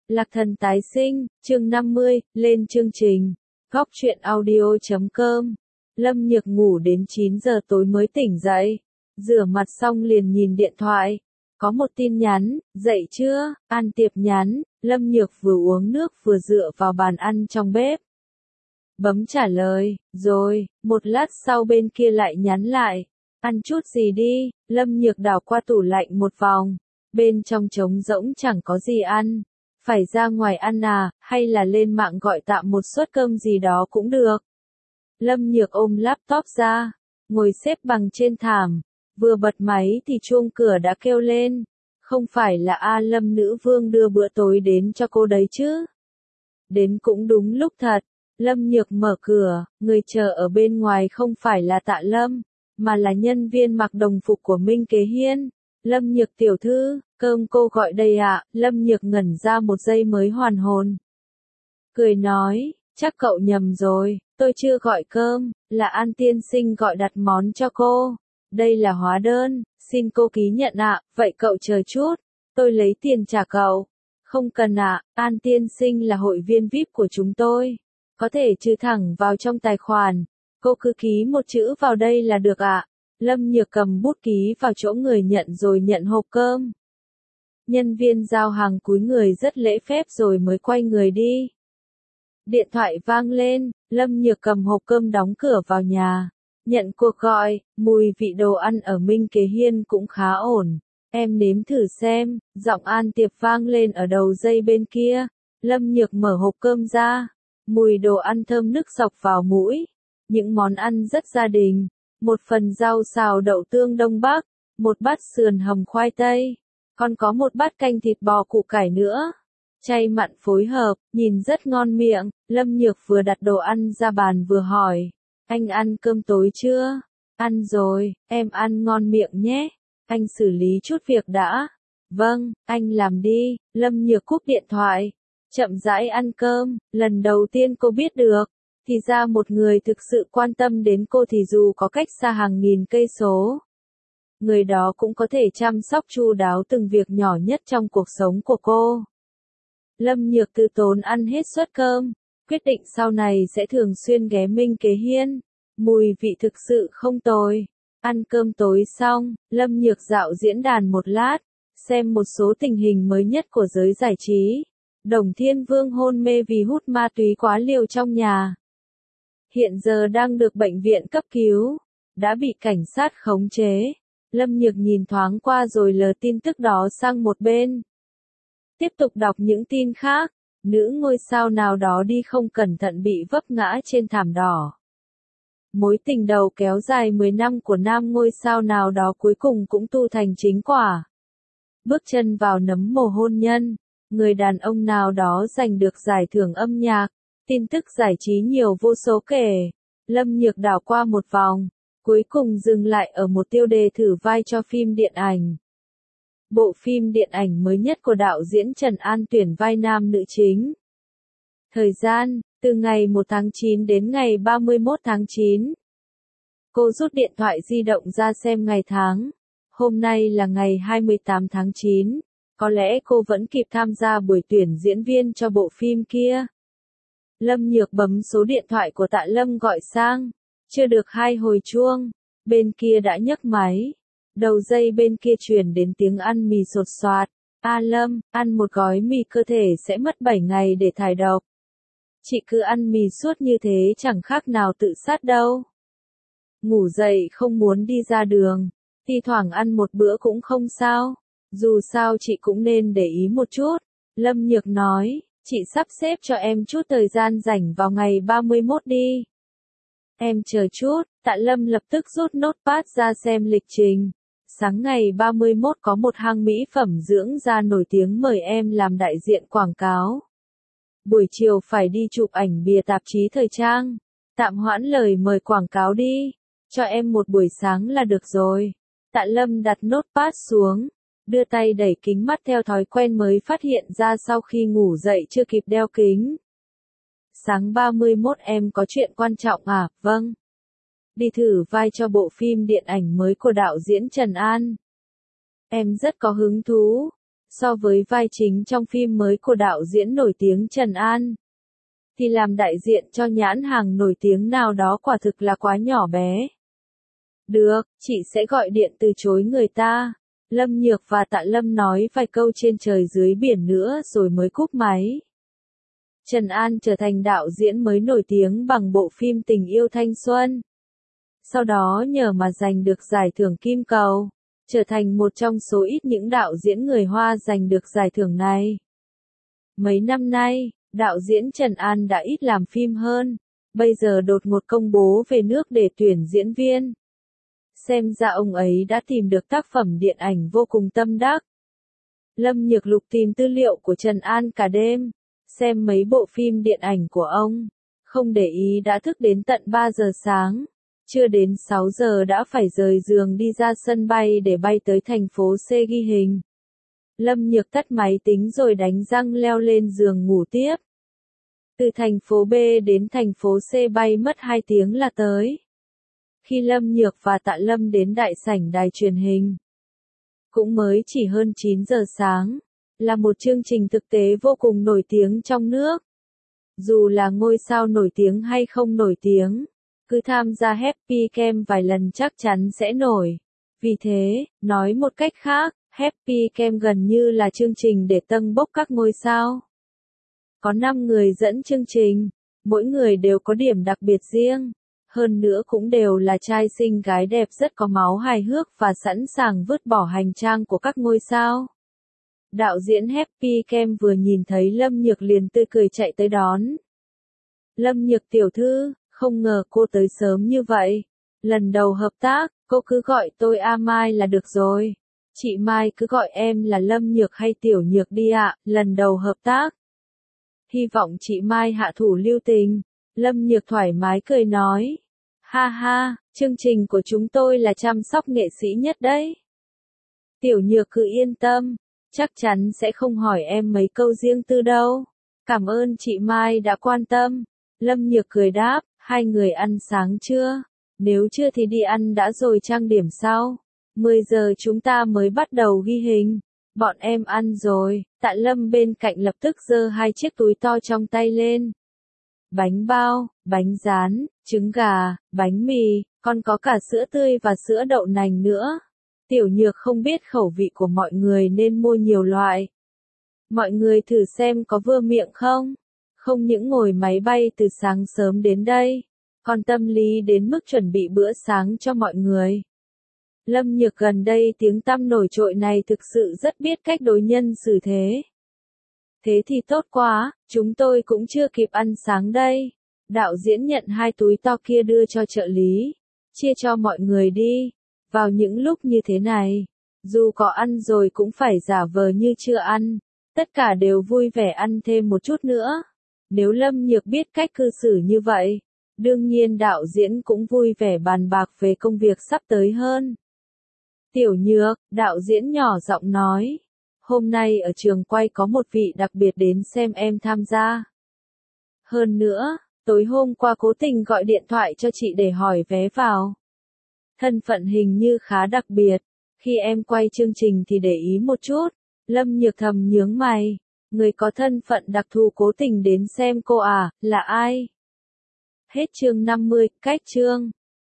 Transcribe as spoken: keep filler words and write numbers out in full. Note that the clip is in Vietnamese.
Lạc Thần tái sinh, chương năm mươi, lên chương trình. Góc truyện audio chấm com. Lâm Nhược ngủ đến chín giờ tối mới tỉnh dậy. Rửa mặt xong liền nhìn điện thoại. Có một tin nhắn, dậy chưa, An Tiệp nhắn. Lâm Nhược vừa uống nước vừa dựa vào bàn ăn trong bếp. Bấm trả lời, rồi, một lát sau bên kia lại nhắn lại. Ăn chút gì đi, Lâm Nhược đảo qua tủ lạnh một vòng. Bên trong trống rỗng chẳng có gì ăn. Phải ra ngoài ăn à, hay là lên mạng gọi tạm một suất cơm gì đó cũng được. Lâm Nhược ôm laptop ra, ngồi xếp bằng trên thảm, vừa bật máy thì chuông cửa đã kêu lên. Không phải là A Lâm nữ vương đưa bữa tối đến cho cô đấy chứ? Đến cũng đúng lúc thật, Lâm Nhược mở cửa, người chờ ở bên ngoài không phải là Tạ Lâm, mà là nhân viên mặc đồng phục của Minh Kế Hiên. Lâm Nhược tiểu thư, cơm cô gọi đây ạ, à? Lâm Nhược ngẩn ra một giây mới hoàn hồn. Cười nói, chắc cậu nhầm rồi, tôi chưa gọi cơm, là An tiên sinh gọi đặt món cho cô. Đây là hóa đơn, xin cô ký nhận ạ, à, vậy cậu chờ chút, tôi lấy tiền trả cậu. Không cần ạ, à, An tiên sinh là hội viên vi ai pi của chúng tôi, có thể trừ thẳng vào trong tài khoản, cô cứ ký một chữ vào đây là được ạ. À? Lâm Nhược cầm bút ký vào chỗ người nhận rồi nhận hộp cơm. Nhân viên giao hàng cúi người rất lễ phép rồi mới quay người đi. Điện thoại vang lên, Lâm Nhược cầm hộp cơm đóng cửa vào nhà. Nhận cuộc gọi, mùi vị đồ ăn ở Minh Kế Hiên cũng khá ổn. Em nếm thử xem, giọng An Tiệp vang lên ở đầu dây bên kia. Lâm Nhược mở hộp cơm ra, mùi đồ ăn thơm nức dọc vào mũi. Những món ăn rất gia đình. Một phần rau xào đậu tương Đông Bắc, một bát sườn hầm khoai tây, còn có một bát canh thịt bò củ cải nữa. Chay mặn phối hợp, nhìn rất ngon miệng. Lâm Nhược vừa đặt đồ ăn ra bàn vừa hỏi, anh ăn cơm tối chưa? Ăn rồi, em ăn ngon miệng nhé. Anh xử lý chút việc đã. Vâng, anh làm đi. Lâm Nhược cúp điện thoại, chậm rãi ăn cơm. Lần đầu tiên cô biết được, thì ra một người thực sự quan tâm đến cô thì dù có cách xa hàng nghìn cây số, người đó cũng có thể chăm sóc chu đáo từng việc nhỏ nhất trong cuộc sống của cô. Lâm Nhược từ tốn ăn hết suất cơm, quyết định sau này sẽ thường xuyên ghé Minh Kế Hiên. Mùi vị thực sự không tồi. Ăn cơm tối xong, Lâm Nhược dạo diễn đàn một lát, xem một số tình hình mới nhất của giới giải trí. Đồng Thiên Vương hôn mê vì hút ma túy quá liều trong nhà. Hiện giờ đang được bệnh viện cấp cứu, đã bị cảnh sát khống chế. Lâm Nhược nhìn thoáng qua rồi lờ tin tức đó sang một bên. Tiếp tục đọc những tin khác, nữ ngôi sao nào đó đi không cẩn thận bị vấp ngã trên thảm đỏ. Mối tình đầu kéo dài mười năm của nam ngôi sao nào đó cuối cùng cũng tu thành chính quả. Bước chân vào nấm mồ hôn nhân, người đàn ông nào đó giành được giải thưởng âm nhạc. Tin tức giải trí nhiều vô số kể. Lâm Nhược đảo qua một vòng, cuối cùng dừng lại ở một tiêu đề thử vai cho phim điện ảnh. Bộ phim điện ảnh mới nhất của đạo diễn Trần An tuyển vai nam nữ chính. Thời gian, từ ngày một tháng chín đến ngày ba mươi mốt tháng chín. Cô rút điện thoại di động ra xem ngày tháng. Hôm nay là ngày hai mươi tám tháng chín. Có lẽ cô vẫn kịp tham gia buổi tuyển diễn viên cho bộ phim kia. Lâm Nhược bấm số điện thoại của Tạ Lâm gọi sang. Chưa được hai hồi chuông, bên kia đã nhấc máy. Đầu dây bên kia truyền đến tiếng ăn mì sột soạt. A Lâm, ăn một gói mì cơ thể sẽ mất bảy ngày để thải độc. Chị cứ ăn mì suốt như thế chẳng khác nào tự sát đâu. Ngủ dậy không muốn đi ra đường, thi thoảng ăn một bữa cũng không sao. Dù sao chị cũng nên để ý một chút. Lâm Nhược nói. Chị sắp xếp cho em chút thời gian rảnh vào ngày ba mươi mốt đi. Em chờ chút, Tạ Lâm lập tức rút notepad ra xem lịch trình. Sáng ngày ba mươi mốt có một hãng mỹ phẩm dưỡng da nổi tiếng mời em làm đại diện quảng cáo. Buổi chiều phải đi chụp ảnh bìa tạp chí thời trang. Tạm hoãn lời mời quảng cáo đi. Cho em một buổi sáng là được rồi. Tạ Lâm đặt notepad xuống. Đưa tay đẩy kính mắt theo thói quen mới phát hiện ra sau khi ngủ dậy chưa kịp đeo kính. Sáng ba mươi mốt em có chuyện quan trọng à? Vâng. Đi thử vai cho bộ phim điện ảnh mới của đạo diễn Trần An. Em rất có hứng thú. So với vai chính trong phim mới của đạo diễn nổi tiếng Trần An, thì làm đại diện cho nhãn hàng nổi tiếng nào đó quả thực là quá nhỏ bé. Được, chị sẽ gọi điện từ chối người ta. Lâm Nhược và Tạ Lâm nói vài câu trên trời dưới biển nữa rồi mới cúp máy. Trần An trở thành đạo diễn mới nổi tiếng bằng bộ phim Tình yêu thanh xuân. Sau đó nhờ mà giành được giải thưởng Kim Cầu, trở thành một trong số ít những đạo diễn người Hoa giành được giải thưởng này. Mấy năm nay, đạo diễn Trần An đã ít làm phim hơn, bây giờ đột ngột công bố về nước để tuyển diễn viên. Xem ra ông ấy đã tìm được tác phẩm điện ảnh vô cùng tâm đắc. Lâm Nhược lục tìm tư liệu của Trần An cả đêm, xem mấy bộ phim điện ảnh của ông, không để ý đã thức đến tận ba giờ sáng, chưa đến sáu giờ đã phải rời giường đi ra sân bay để bay tới thành phố C ghi hình. Lâm Nhược tắt máy tính rồi đánh răng leo lên giường ngủ tiếp. Từ thành phố B đến thành phố C bay mất hai tiếng là tới. Khi Lâm Nhược và Tạ Lâm đến đại sảnh đài truyền hình, cũng mới chỉ hơn chín giờ sáng, là một chương trình thực tế vô cùng nổi tiếng trong nước. Dù là ngôi sao nổi tiếng hay không nổi tiếng, cứ tham gia Happy Camp vài lần chắc chắn sẽ nổi. Vì thế, nói một cách khác, Happy Camp gần như là chương trình để tâng bốc các ngôi sao. Có năm người dẫn chương trình, mỗi người đều có điểm đặc biệt riêng. Hơn nữa cũng đều là trai xinh gái đẹp rất có máu hài hước và sẵn sàng vứt bỏ hành trang của các ngôi sao. Đạo diễn Happy Camp vừa nhìn thấy Lâm Nhược liền tươi cười chạy tới đón. Lâm Nhược tiểu thư, không ngờ cô tới sớm như vậy. Lần đầu hợp tác, cô cứ gọi tôi A Mai là được rồi. Chị Mai cứ gọi em là Lâm Nhược hay Tiểu Nhược đi ạ, lần đầu hợp tác. Hy vọng chị Mai hạ thủ lưu tình. Lâm Nhược thoải mái cười nói. Ha ha, chương trình của chúng tôi là chăm sóc nghệ sĩ nhất đấy. Tiểu Nhược cứ yên tâm, chắc chắn sẽ không hỏi em mấy câu riêng tư đâu. Cảm ơn chị Mai đã quan tâm. Lâm Nhược cười đáp, hai người ăn sáng chưa? Nếu chưa thì đi ăn đã rồi trang điểm sau. mười giờ chúng ta mới bắt đầu ghi hình. Bọn em ăn rồi. Tạ Lâm bên cạnh lập tức giơ hai chiếc túi to trong tay lên. Bánh bao, bánh rán, trứng gà, bánh mì, còn có cả sữa tươi và sữa đậu nành nữa. Tiểu Nhược không biết khẩu vị của mọi người nên mua nhiều loại. Mọi người thử xem có vừa miệng không? Không những ngồi máy bay từ sáng sớm đến đây, còn tâm lý đến mức chuẩn bị bữa sáng cho mọi người. Lâm Nhược gần đây tiếng tăm nổi trội này thực sự rất biết cách đối nhân xử thế. Thế thì tốt quá, chúng tôi cũng chưa kịp ăn sáng đây. Đạo diễn nhận hai túi to kia đưa cho trợ lý. Chia cho mọi người đi. Vào những lúc như thế này, dù có ăn rồi cũng phải giả vờ như chưa ăn. Tất cả đều vui vẻ ăn thêm một chút nữa. Nếu Lâm Nhược biết cách cư xử như vậy, đương nhiên đạo diễn cũng vui vẻ bàn bạc về công việc sắp tới hơn. Tiểu Nhược, đạo diễn nhỏ giọng nói. Hôm nay ở trường quay có một vị đặc biệt đến xem em tham gia. Hơn nữa, tối hôm qua cố tình gọi điện thoại cho chị để hỏi vé vào. Thân phận hình như khá đặc biệt. Khi em quay chương trình thì để ý một chút. Lâm Nhược thầm nhướng mày. Người có thân phận đặc thù cố tình đến xem cô à, là ai? Hết chương năm mươi, cách chương.